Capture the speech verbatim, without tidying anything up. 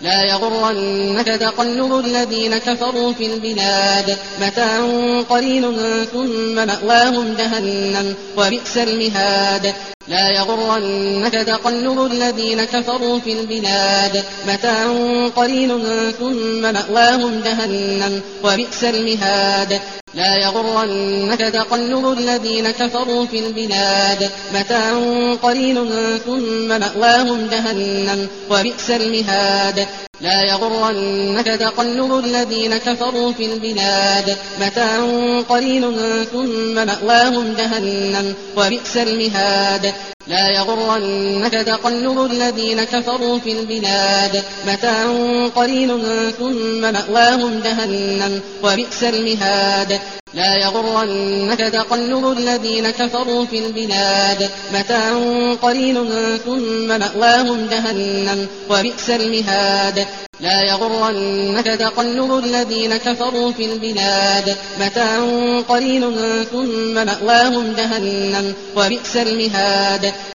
لا يغرنك تقلب الذين كفروا في البلاد متاع قليل ثم مأواهم جهنم وبئس المهاد لا يغرنك تقلب الذين كفروا في البلاد متاع قليل ثم مأواهم جهنم وبئس المهاد لا يغرنك تقلب الذين كفروا في البلاد متاع قليل ثم مأواهم جهنم وبئس المهاد لا يغرنك تقلب الذين كفروا في البلاد متاع قليل ثم مأواهم جهنم وبئس المهاد لا يغرنك تقلب الذين كفروا في البلاد متاع قليل ثم مأواهم جهنم وبئس المهاد لا يغرنك تقلب الذين كفروا في البلاد متاع قليل ثم مأواهم جهنم وبئس المهاد لا يغرنك تقلب الذين كفروا في البلاد متاع قليل ثم مأواهم جهنم وبئس المهاد